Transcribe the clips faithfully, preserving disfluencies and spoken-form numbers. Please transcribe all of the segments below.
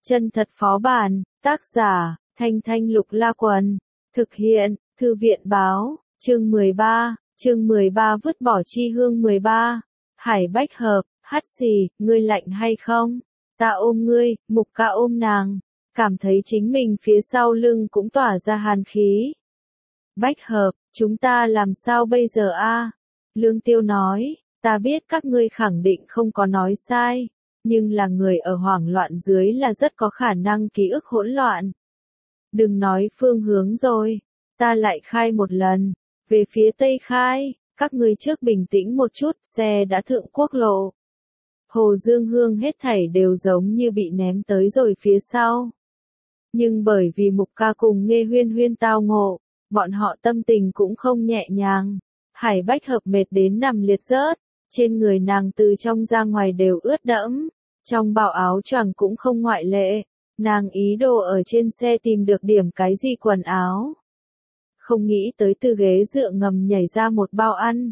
Chân thật phó bản, tác giả, Thanh Thanh Lục La Quần, thực hiện, Thư viện Báo, chương mười ba, chương mười ba vứt bỏ chi hương mười ba, Hải Bách Hợp, hắt xì, ngươi lạnh hay không? Ta ôm ngươi, Mục Ca ôm nàng, cảm thấy chính mình phía sau lưng cũng tỏa ra hàn khí. Bách Hợp, chúng ta làm sao bây giờ a? Lương Tiêu nói, ta biết các ngươi khẳng định không có nói sai, nhưng là người ở hoảng loạn dưới là rất có khả năng ký ức hỗn loạn. Đừng nói phương hướng rồi, ta lại khai một lần, về phía tây khai, các ngươi trước bình tĩnh một chút, xe đã thượng quốc lộ. Hồ Dương Hương hết thảy đều giống như bị ném tới rồi phía sau. Nhưng bởi vì Mục Ca cùng Nghê Huyên Huyên tao ngộ, bọn họ tâm tình cũng không nhẹ nhàng. Hải Bách Hợp mệt đến nằm liệt rớt, trên người nàng từ trong ra ngoài đều ướt đẫm, trong bao áo choàng cũng không ngoại lệ. Nàng ý đồ ở trên xe tìm được điểm cái gì quần áo. Không nghĩ tới từ ghế dựa ngầm nhảy ra một bao ăn.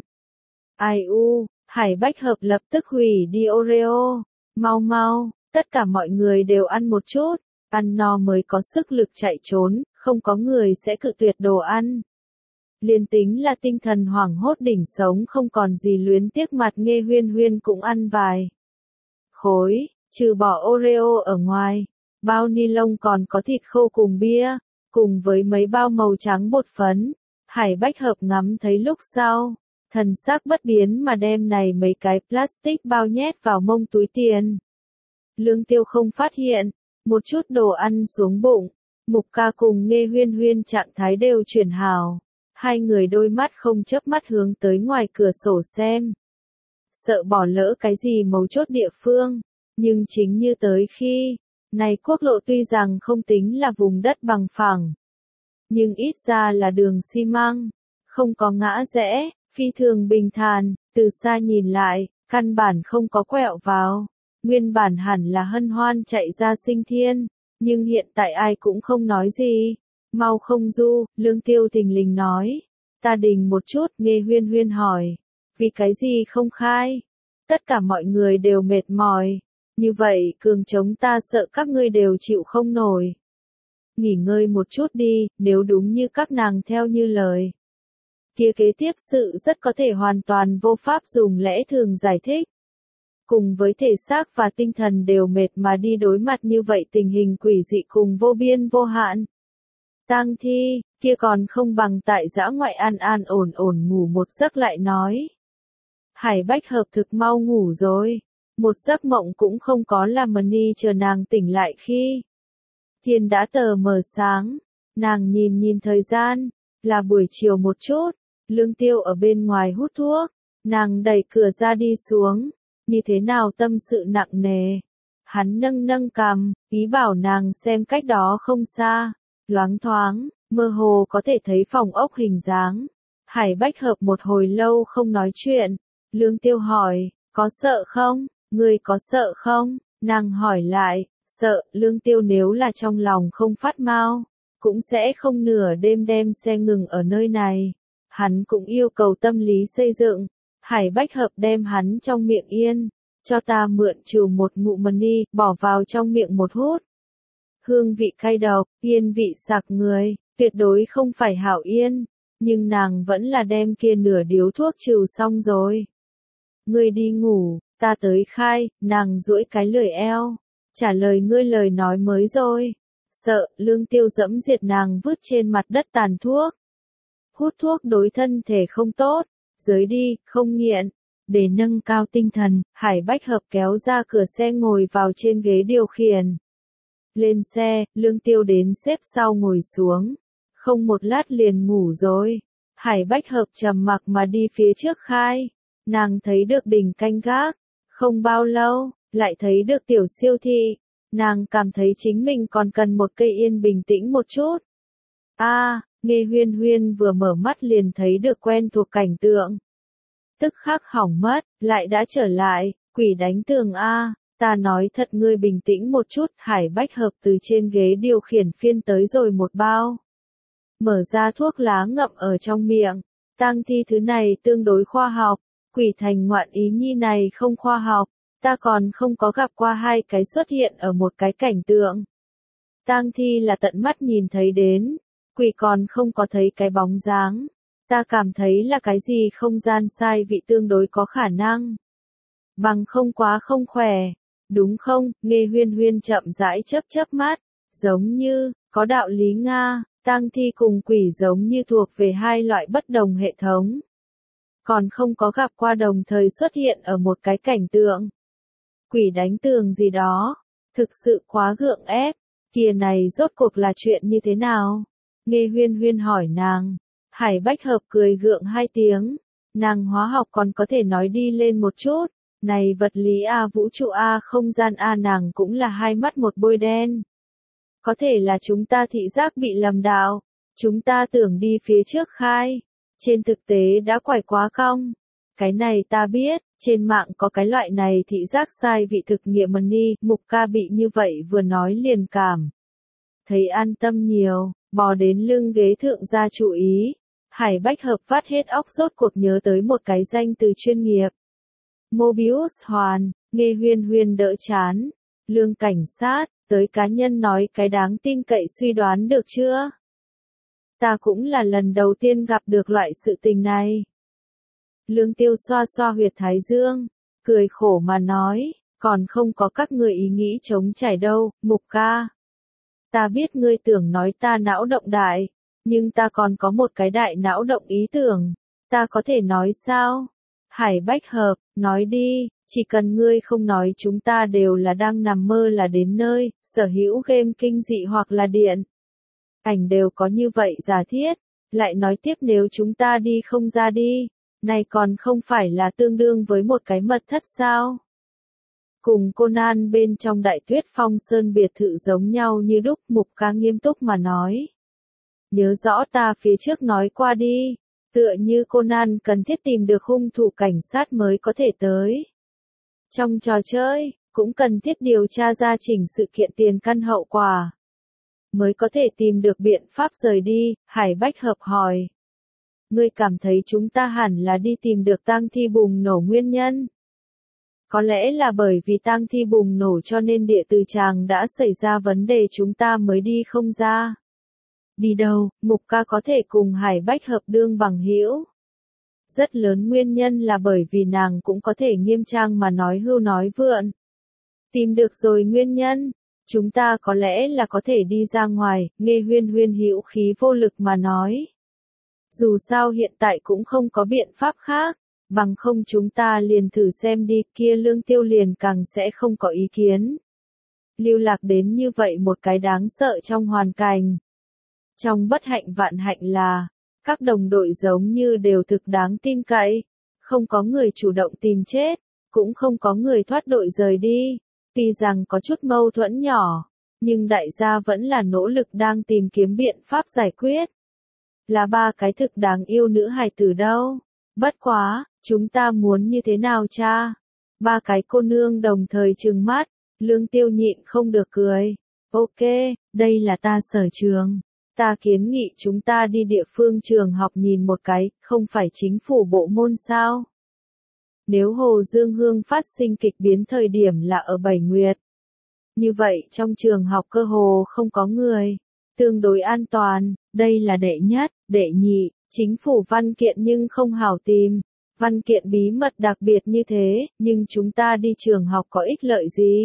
Ai u, Hải Bách Hợp lập tức hủy đi Oreo. Mau mau, tất cả mọi người đều ăn một chút, ăn no mới có sức lực chạy trốn, không có người sẽ cự tuyệt đồ ăn. Liên tính là tinh thần hoảng hốt đỉnh sống không còn gì luyến tiếc mặt Nghê Huyên Huyên cũng ăn vài khối, trừ bỏ Oreo ở ngoài. Bao ni lông còn có thịt khô cùng bia, cùng với mấy bao màu trắng bột phấn. Hải Bách Hợp ngắm thấy lúc sau, thần sắc bất biến mà đem này mấy cái plastic bao nhét vào mông túi tiền. Lương Tiêu không phát hiện, một chút đồ ăn xuống bụng, Mục Ca cùng Nghê Huyên Huyên trạng thái đều chuyển hảo. Hai người đôi mắt không chớp mắt hướng tới ngoài cửa sổ xem. Sợ bỏ lỡ cái gì mấu chốt địa phương, nhưng chính như tới khi này quốc lộ tuy rằng không tính là vùng đất bằng phẳng, nhưng ít ra là đường xi măng, không có ngã rẽ, phi thường bình thản, từ xa nhìn lại, căn bản không có quẹo vào, nguyên bản hẳn là hân hoan chạy ra sinh thiên, nhưng hiện tại ai cũng không nói gì, mau không du, Lương Tiêu thình lình nói, ta đình một chút, Nghê Huyên Huyên hỏi, vì cái gì không khai, tất cả mọi người đều mệt mỏi. Như vậy, cường chống ta sợ các ngươi đều chịu không nổi. Nghỉ ngơi một chút đi, nếu đúng như các nàng theo như lời. Kia kế tiếp sự rất có thể hoàn toàn vô pháp dùng lẽ thường giải thích. Cùng với thể xác và tinh thần đều mệt mà đi đối mặt như vậy tình hình quỷ dị cùng vô biên vô hạn. Tang thi, kia còn không bằng tại dã ngoại an an ổn ổn ngủ một giấc lại nói. Hải Bách Hợp thực mau ngủ rồi. Một giấc mộng cũng không có làm Mani chờ nàng tỉnh lại khi thiên đã tờ mờ sáng, nàng nhìn nhìn thời gian, là buổi chiều một chút, Lương Tiêu ở bên ngoài hút thuốc, nàng đẩy cửa ra đi xuống, như thế nào tâm sự nặng nề. Hắn nâng nâng cằm, ý bảo nàng xem cách đó không xa, loáng thoáng, mơ hồ có thể thấy phòng ốc hình dáng. Hải Bách Hợp một hồi lâu không nói chuyện, Lương Tiêu hỏi, có sợ không? Ngươi có sợ không? Nàng hỏi lại, sợ, Lương Tiêu nếu là trong lòng không phát mau, cũng sẽ không nửa đêm đem xe ngừng ở nơi này. Hắn cũng yêu cầu tâm lý xây dựng. Hải Bách Hợp đem hắn trong miệng yên, cho ta mượn trừ một ngụm Mani, bỏ vào trong miệng một hút. Hương vị cay độc, yên vị sặc người, tuyệt đối không phải hảo yên, nhưng nàng vẫn là đem kia nửa điếu thuốc trừ xong rồi. Ngươi đi ngủ. Ta tới khai, nàng duỗi cái lười eo, trả lời ngươi lời nói mới rồi. Sợ, Lương Tiêu dẫm diệt nàng vứt trên mặt đất tàn thuốc. Hút thuốc đối thân thể không tốt, dưới đi, không nghiện. Để nâng cao tinh thần, Hải Bách Hợp kéo ra cửa xe ngồi vào trên ghế điều khiển. Lên xe, Lương Tiêu đến xếp sau ngồi xuống. Không một lát liền ngủ rồi. Hải Bách Hợp trầm mặc mà đi phía trước khai. Nàng thấy được đỉnh canh gác. Không bao lâu, lại thấy được tiểu siêu thị, nàng cảm thấy chính mình còn cần một cây yên bình tĩnh một chút. A, à, Nghê Huyên Huyên vừa mở mắt liền thấy được quen thuộc cảnh tượng. Tức khắc hỏng mất, lại đã trở lại, quỷ đánh tường A, ta nói thật ngươi bình tĩnh một chút, Hải Bách Hợp từ trên ghế điều khiển phiên tới rồi một bao. Mở ra thuốc lá ngậm ở trong miệng, tang thi thứ này tương đối khoa học. Quỷ thành ngoạn ý nhi này không khoa học, Ta còn không có gặp qua hai cái xuất hiện ở một cái cảnh tượng. Tang thi là tận mắt nhìn thấy đến, quỷ còn không có thấy cái bóng dáng. Ta cảm thấy là cái gì không gian sai vị tương đối có khả năng. Bằng không quá không khỏe, đúng không? Nghe Huyên Huyên chậm rãi chớp chớp mắt, giống như, có đạo lý Nga, tang thi cùng quỷ giống như thuộc về hai loại bất đồng hệ thống. Còn không có gặp qua đồng thời xuất hiện ở một cái cảnh tượng. Quỷ đánh tường gì đó, thực sự quá gượng ép, kìa này rốt cuộc là chuyện như thế nào? Nghe Huyên Huyên hỏi nàng, Hải Bách Hợp cười gượng hai tiếng, nàng hóa học còn có thể nói đi lên một chút, này vật lý A vũ trụ A không gian A nàng cũng là hai mắt một bôi đen. Có thể là chúng ta thị giác bị lầm đạo, chúng ta tưởng đi phía trước khai, trên thực tế đã quải quá cong. Cái này ta biết, trên mạng có cái loại này thị giác sai vị thực nghiệm money, Mục Ca bị như vậy vừa nói liền cảm. Thấy an tâm nhiều, bò đến lưng ghế thượng ra chú ý. Hải Bách Hợp vắt hết óc rốt cuộc nhớ tới một cái danh từ chuyên nghiệp. Mobius hoàn, nghe Huyên Huyên đỡ chán. Lương cảnh sát, tới cá nhân nói cái đáng tin cậy suy đoán được chưa? Ta cũng là lần đầu tiên gặp được loại sự tình này. Lương Tiêu xoa xoa huyệt thái dương, cười khổ mà nói, còn không có các người ý nghĩ chống chảy đâu, Mục Ca. Ta biết ngươi tưởng nói ta não động đại, nhưng ta còn có một cái đại não động ý tưởng, ta có thể nói sao? Hải Bách Hợp, nói đi, chỉ cần ngươi không nói chúng ta đều là đang nằm mơ là đến nơi, sở hữu game kinh dị hoặc là điện. Ảnh đều có như vậy giả thiết, lại nói tiếp nếu chúng ta đi không ra đi, này còn không phải là tương đương với một cái mật thất sao? Cùng Conan bên trong Đại Tuyết Phong Sơn biệt thự giống nhau như đúc, Mục Ca nghiêm túc mà nói. Nhớ rõ ta phía trước nói qua đi, tựa như Conan cần thiết tìm được hung thủ cảnh sát mới có thể tới. Trong trò chơi, cũng cần thiết điều tra ra chỉnh sự kiện tiền căn hậu quả. Mới có thể tìm được biện pháp rời đi, Hải Bách Hợp hỏi. Ngươi cảm thấy chúng ta hẳn là đi tìm được tang thi bùng nổ nguyên nhân. Có lẽ là bởi vì tang thi bùng nổ cho nên địa từ tràng đã xảy ra vấn đề chúng ta mới đi không ra. Đi đâu, Mục Ca có thể cùng Hải Bách Hợp đương bằng hữu. Rất lớn nguyên nhân là bởi vì nàng cũng có thể nghiêm trang mà nói hưu nói vượn. Tìm được rồi nguyên nhân, chúng ta có lẽ là có thể đi ra ngoài, nghe Huyên Huyên hữu khí vô lực mà nói. Dù sao hiện tại cũng không có biện pháp khác, bằng không chúng ta liền thử xem đi, kia Lương Tiêu liền càng sẽ không có ý kiến. Lưu lạc đến như vậy một cái đáng sợ trong hoàn cảnh. Trong bất hạnh vạn hạnh là, các đồng đội giống như đều thực đáng tin cậy, không có người chủ động tìm chết, cũng không có người thoát đội rời đi, tuy rằng có chút mâu thuẫn nhỏ, nhưng đại gia vẫn là nỗ lực đang tìm kiếm biện pháp giải quyết. Là ba cái thực đáng yêu nữ hài tử đâu, bất quá, chúng ta muốn như thế nào cha? Ba cái cô nương đồng thời trừng mắt, Lương Tiêu nhịn không được cười, ok, đây là ta sở trường. Ta kiến nghị chúng ta đi địa phương trường học nhìn một cái, không phải chính phủ bộ môn sao? Nếu Hồ Dương Hương phát sinh kịch biến thời điểm là ở Bảy Nguyệt. Như vậy trong trường học cơ hồ không có người. Tương đối an toàn, đây là đệ nhất, đệ nhị, chính phủ văn kiện nhưng không hảo tìm. Văn kiện bí mật đặc biệt như thế, nhưng chúng ta đi trường học có ích lợi gì?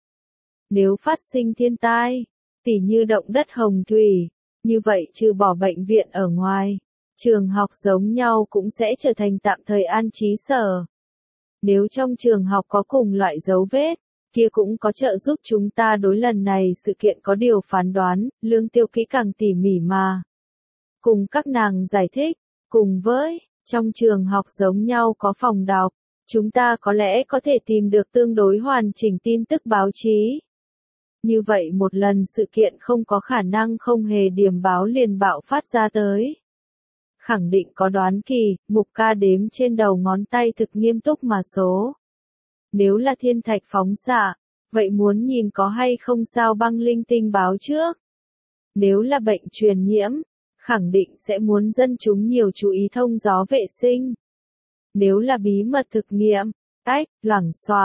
Nếu phát sinh thiên tai, tỉ như động đất hồng thủy, như vậy trừ bỏ bệnh viện ở ngoài, trường học giống nhau cũng sẽ trở thành tạm thời an trí sở. Nếu trong trường học có cùng loại dấu vết, kia cũng có trợ giúp chúng ta đối lần này sự kiện có điều phán đoán, Lương Tiêu kỹ càng tỉ mỉ mà. Cùng các nàng giải thích, cùng với, trong trường học giống nhau có phòng đọc, chúng ta có lẽ có thể tìm được tương đối hoàn chỉnh tin tức báo chí. Như vậy một lần sự kiện không có khả năng không hề điểm báo liền bạo phát ra tới. Khẳng định có đoán kỳ, Mục Ca đếm trên đầu ngón tay thực nghiêm túc mà số. Nếu là thiên thạch phóng xạ, vậy muốn nhìn có hay không sao băng linh tinh báo trước. Nếu là bệnh truyền nhiễm, khẳng định sẽ muốn dân chúng nhiều chú ý thông gió vệ sinh. Nếu là bí mật thực nghiệm, ách, loảng xoảng,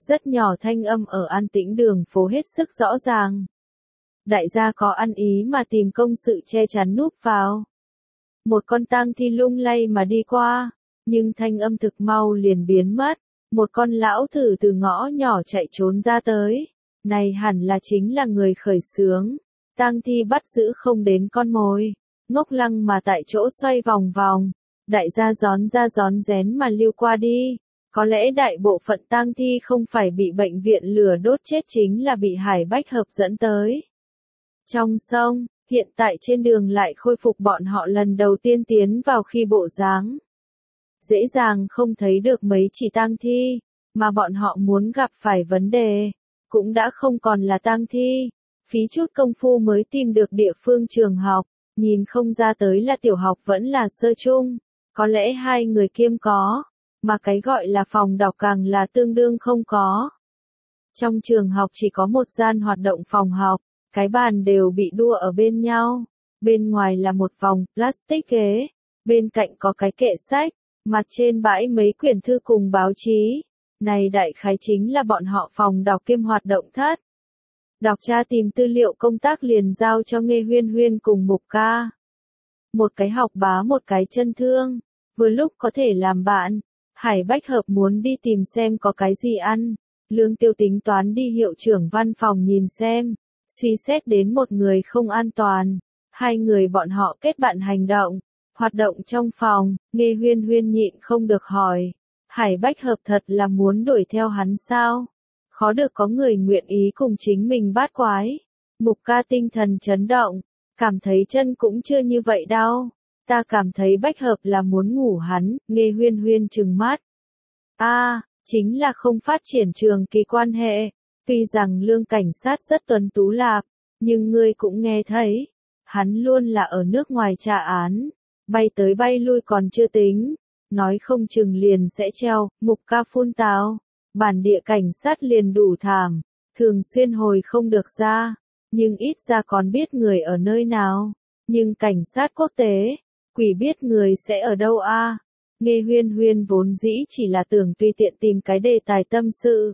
Rất nhỏ thanh âm ở an tĩnh đường phố hết sức rõ ràng. Đại gia có ăn ý mà tìm công sự che chắn núp vào. Một con tang thi lung lay mà đi qua, nhưng thanh âm thực mau liền biến mất. Một con lão thử từ ngõ nhỏ chạy trốn ra tới. Này hẳn là chính là người khởi xướng. Tang thi bắt giữ không đến con mồi. Ngốc lăng mà tại chỗ xoay vòng vòng. Đại gia gión ra gión rén mà lưu qua đi. Có lẽ đại bộ phận tang thi không phải bị bệnh viện lửa đốt chết chính là bị Hải Bách Hợp dẫn tới. Trong sông, hiện tại trên đường lại khôi phục bọn họ lần đầu tiên tiến vào khi bộ dáng. Dễ dàng không thấy được mấy chỉ tang thi, mà bọn họ muốn gặp phải vấn đề, cũng đã không còn là tang thi. Phí chút công phu mới tìm được địa phương trường học, nhìn không ra tới là tiểu học vẫn là sơ trung, có lẽ hai người kiêm có, mà cái gọi là phòng đọc càng là tương đương không có. Trong trường học chỉ có một gian hoạt động phòng học, cái bàn đều bị đua ở bên nhau, bên ngoài là một vòng plastic ghế, bên cạnh có cái kệ sách, mặt trên bãi mấy quyển thư cùng báo chí. Này đại khái chính là bọn họ phòng đọc kiêm hoạt động thất. Đọc tra tìm tư liệu công tác liền giao cho Nghê Huyên Huyên cùng Mục Ca. Một cái học bá một cái chân thương, vừa lúc có thể làm bạn. Hải Bách Hợp muốn đi tìm xem có cái gì ăn. Lương Tiêu tính toán đi hiệu trưởng văn phòng nhìn xem. Suy xét đến một người không an toàn. Hai người bọn họ kết bạn hành động. Hoạt động trong phòng, Nghê Huyên Huyên nhịn không được hỏi. Hải Bách Hợp thật là muốn đuổi theo hắn sao? Khó được có người nguyện ý cùng chính mình bát quái. Mục Ca tinh thần chấn động, cảm thấy chân cũng chưa như vậy đau. Ta cảm thấy Bách Hợp là muốn ngủ hắn, Nghê Huyên Huyên trừng mắt. A, à, chính là không phát triển trường kỳ quan hệ. Tuy rằng lương cảnh sát rất tuấn tú lạp, nhưng ngươi cũng nghe thấy. Hắn luôn là ở nước ngoài trả án. Bay tới bay lui còn chưa tính. Nói không chừng liền sẽ treo, Mục Ca phun tào. Bản địa cảnh sát liền đủ thảm, thường xuyên hồi không được ra, nhưng ít ra còn biết người ở nơi nào. Nhưng cảnh sát quốc tế, quỷ biết người sẽ ở đâu a? À? Nghê Huyên Huyên vốn dĩ chỉ là tưởng tùy tiện tìm cái đề tài tâm sự.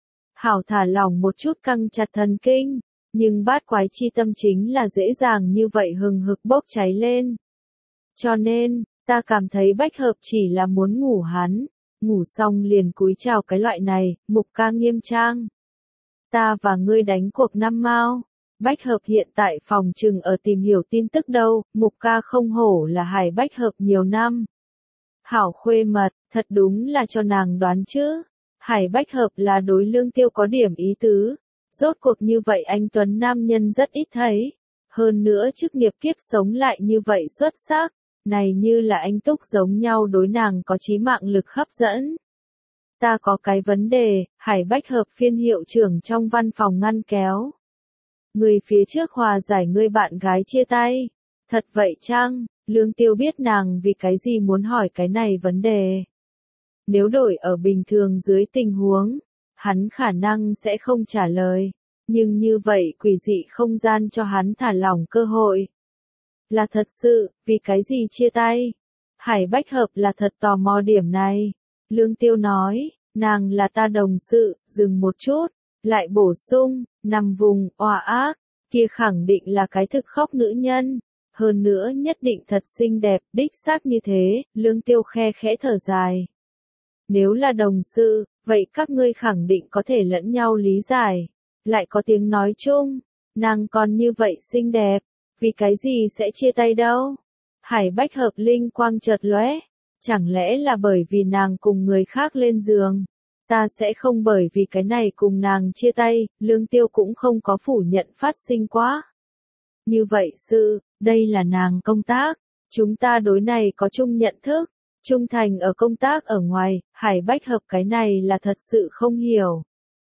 Hảo thả lỏng một chút căng chặt thần kinh, nhưng bát quái chi tâm chính là dễ dàng như vậy hừng hực bốc cháy lên. Cho nên, ta cảm thấy Bách Hợp chỉ là muốn ngủ hắn. Ngủ xong liền cúi chào cái loại này, Mục Ca nghiêm trang. Ta và ngươi đánh cuộc năm mao. Bách Hợp hiện tại phòng trừng ở tìm hiểu tin tức đâu, Mục Ca không hổ là Hải Bách Hợp nhiều năm. Hảo khuê mật, thật đúng là cho nàng đoán chứ. Hải Bách Hợp là đối Lương Tiêu có điểm ý tứ. Rốt cuộc như vậy anh tuấn nam nhân rất ít thấy. Hơn nữa chức nghiệp kiếp sống lại như vậy xuất sắc. Này như là anh Túc giống nhau đối nàng có chí mạng lực hấp dẫn. Ta có cái vấn đề, Hải Bách Hợp phiên hiệu trưởng trong văn phòng ngăn kéo. Người phía trước hòa giải người bạn gái chia tay. Thật vậy chăng? Lương Tiêu biết nàng vì cái gì muốn hỏi cái này vấn đề. Nếu đổi ở bình thường dưới tình huống, hắn khả năng sẽ không trả lời. Nhưng như vậy quỷ dị không gian cho hắn thả lỏng cơ hội. Là thật sự, vì cái gì chia tay? Hải Bách Hợp là thật tò mò điểm này. Lương Tiêu nói, nàng là ta đồng sự, dừng một chút, lại bổ sung, nằm vùng, oa ác, kia khẳng định là cái thực khóc nữ nhân. Hơn nữa nhất định thật xinh đẹp, đích xác như thế, Lương Tiêu khe khẽ thở dài. Nếu là đồng sự, vậy các ngươi khẳng định có thể lẫn nhau lý giải. Lại có tiếng nói chung, nàng còn như vậy xinh đẹp. Vì cái gì sẽ chia tay đâu? Hải Bách Hợp linh quang chợt lóe. Chẳng lẽ là bởi vì nàng cùng người khác lên giường? Ta sẽ không bởi vì cái này cùng nàng chia tay, Lương Tiêu cũng không có phủ nhận phát sinh quá. Như vậy sự, đây là nàng công tác. Chúng ta đối này có chung nhận thức. Trung thành ở công tác ở ngoài, Hải Bách Hợp cái này là thật sự không hiểu.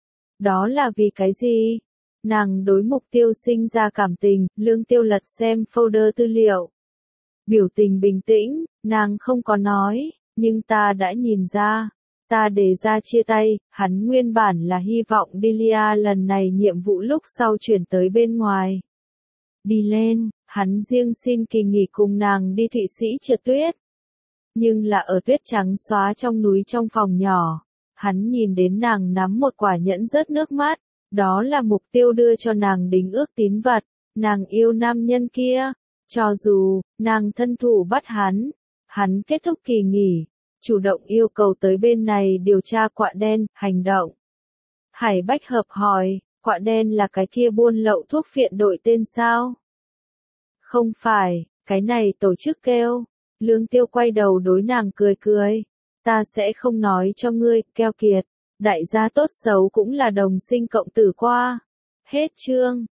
Đó là vì cái gì? Nàng đối Mục Tiêu sinh ra cảm tình, Lương Tiêu lật xem folder tư liệu. Biểu tình bình tĩnh, nàng không có nói, nhưng ta đã nhìn ra. Ta đề ra chia tay, hắn nguyên bản là hy vọng Delia lần này nhiệm vụ lúc sau chuyển tới bên ngoài. Đi lên, hắn riêng xin kỳ nghỉ cùng nàng đi Thụy Sĩ trượt tuyết. Nhưng là ở tuyết trắng xóa trong núi trong phòng nhỏ. Hắn nhìn đến nàng nắm một quả nhẫn rớt nước mắt, đó là mục tiêu đưa cho nàng đính ước tín vật, nàng yêu nam nhân kia, cho dù, nàng thân thủ bắt hắn, hắn kết thúc kỳ nghỉ, chủ động yêu cầu tới bên này điều tra quạ đen, hành động. Hải Bách Hợp hỏi, quạ đen là cái kia buôn lậu thuốc phiện đội tên sao? Không phải, cái này tổ chức kêu. Lương Tiêu quay đầu đối nàng cười cười. Ta sẽ không nói cho ngươi, keo kiệt. Đại gia tốt xấu cũng là đồng sinh cộng tử qua. Hết chương.